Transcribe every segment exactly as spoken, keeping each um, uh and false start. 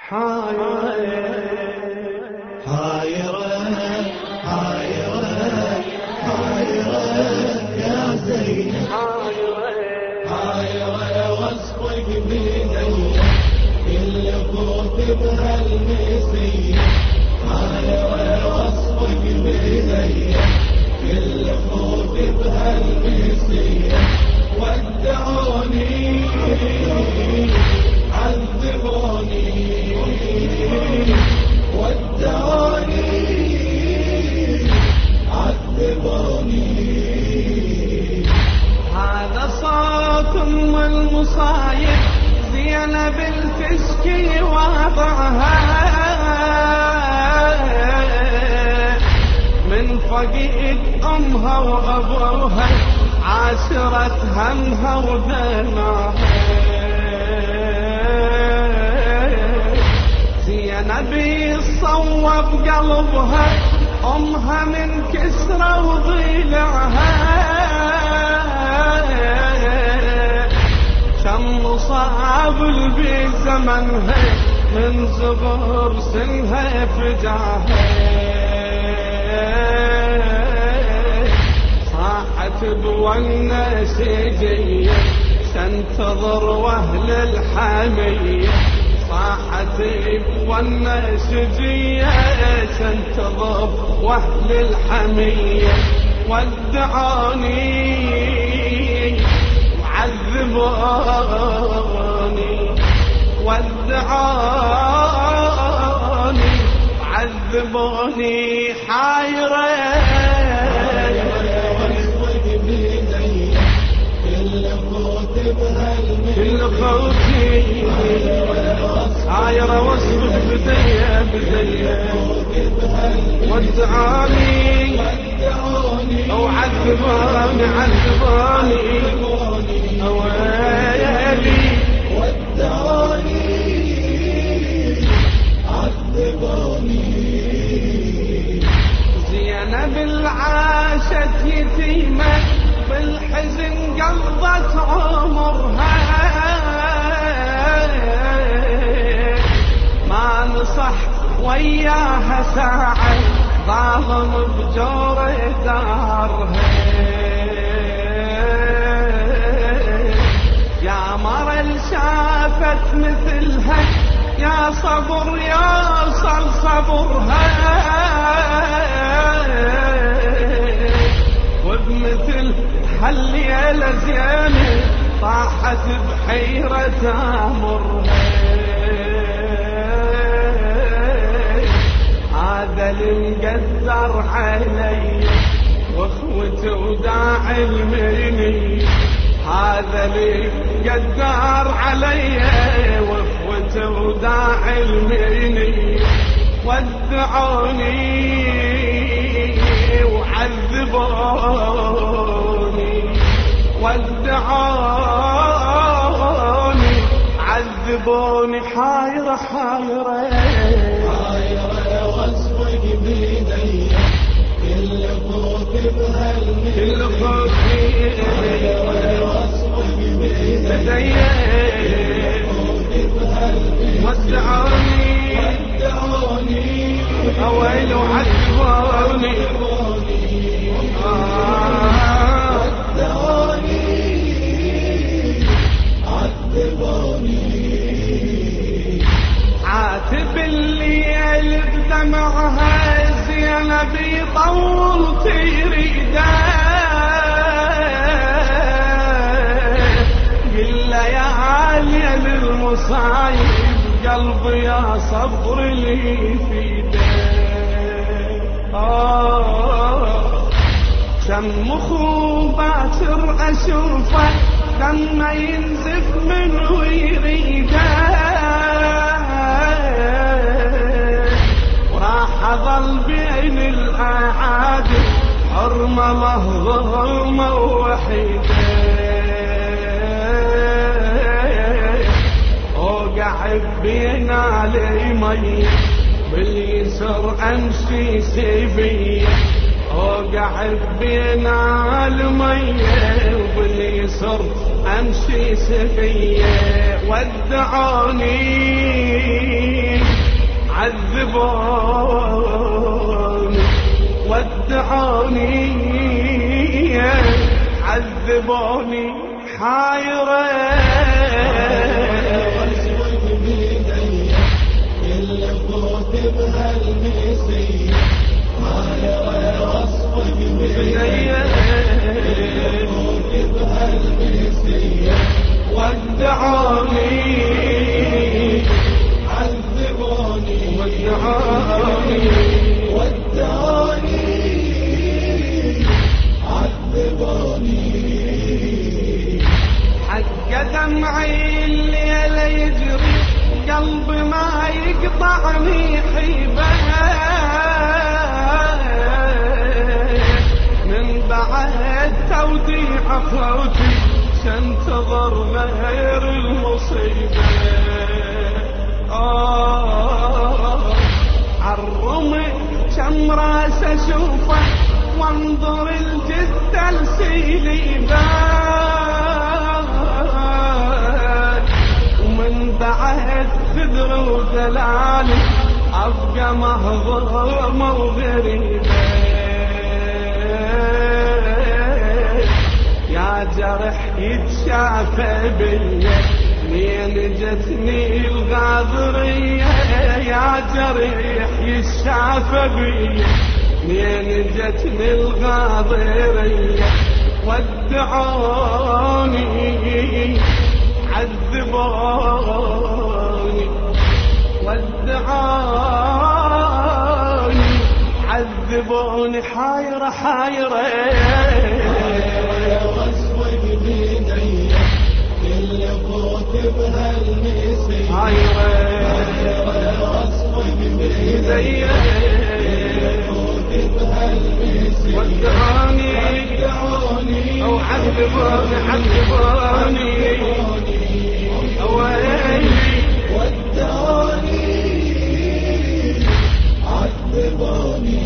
حايرة حايرة حايرة حايرة يا زينب حايرة حايرة واصفق بيدي اللي فوت بهالمسية حايرة واصفق بيدي اللي فوت بهالمسية ودعوني عذبوني ودعوني عذبوني. هذا صوت ام المصايب زينب الفسكي وضعها من فقيد امها وابوها عاشرت همها ودمعها. زينب صوب قلبها امها من كسرة وضلعها كم مصاب بزمنها من زبر سنها فجاها. صاحت بوالنسيجية تنتظر واهل الحمية صاحت بوالنسيجية تنتظر واهل الحمية ودعوني وعذبوني ودعوني وعذبوني. حايرة كل خوتي حايرة واصبح بدية بدية ودعوني وعذبوني عذبوني اويلي ودعوني عذبوني. زينب العاشت يتيمة بالحزن قضت عمرها ما نصح وياها ساعة ظالم بجور دارها. يا مرل شافت مثلها يا صبر يوصل صبرها وبمثل هالليلة زينب طاحت بحيرة امرها. هذا المقدر علي واخوته وداعي المني هذا المقدر علي واخوته وداعي المني ودعوني وعذبوني ودعوني عذبوني. حايرة حايرة حايرة واصفق بيدي كل فوت بهالمسية كل فوت حايرة واصفق بيدي ودعوني ودعوني اويل وعذبوني ودعوني عذبوني. عاتب الليل بدمعها زينب يطول تريده قل يا عالية للمصايب قلبي يا صبر لي فيده. آه كم مخو باكر أشوفه كم ينزف من ويريده وراح أظل بين الأعادي حرمة مهضومة ووحيدة. وقعد بينا لي مي باليسر أمشي سيفية وقعد بينا المية وباليسر أمشي سفية ودعوني ودعوني عذبوني حايرة واسود بيدي اللي فوت بهالمسية حايرة واسود بيدي اللي فوت بهالمسية ودعوني عذبوني ودعوني ودعوني عذبوني حق دمعي الليل يجري قلبي ما يقطعني حيبه من بعد توديع خوتي سنتظر مهر المصيبة آه عالرمي كم راس اشوفه وانظر الجثة لسيليبه ومن بعد خدر ودلالي ابقى مهضومة وغريبة يا جرح يتشافى بيا منين جتني الغاضرية يا جرح يتشافى بيا منين جتني الغاضرية ودعوني عذبوني ودعوني عذبوني حايرة حايرة واسود بيدي اللي فوت بهالمسية حايرة واسود بيدي اللي فوت بهالمسية ودعوني أو عذبوني عذبوني أويلي ودعوني عذبوني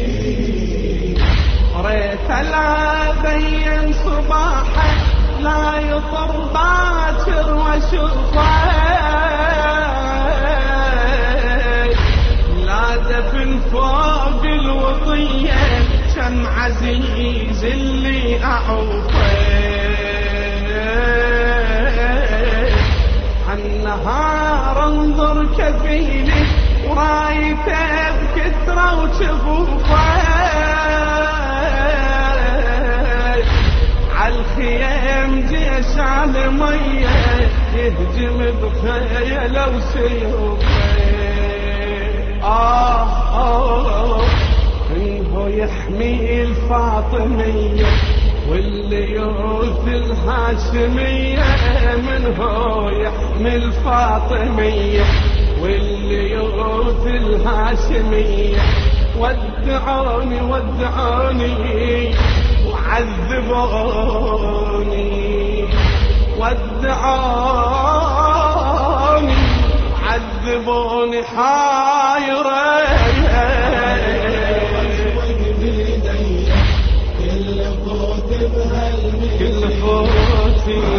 ريت لا بين صباحه لا يطر باكر وشوفه لا دفن فوق الوطية كان عزيز اللي أعوفه عالنهار انظر كفيلي ورايته بكثرة وشفوفه عالخيام جيش على مية يهجم بخيله وسيوفه آه آه انه يحمي الفاطمية والليوث الهاشمية منه يحمي الفاطمية والليوث الهاشمية ودعوني ودعوني وعذبوني ودعوني عذبوني حايرة كل فوت بهالمسية كل فوتي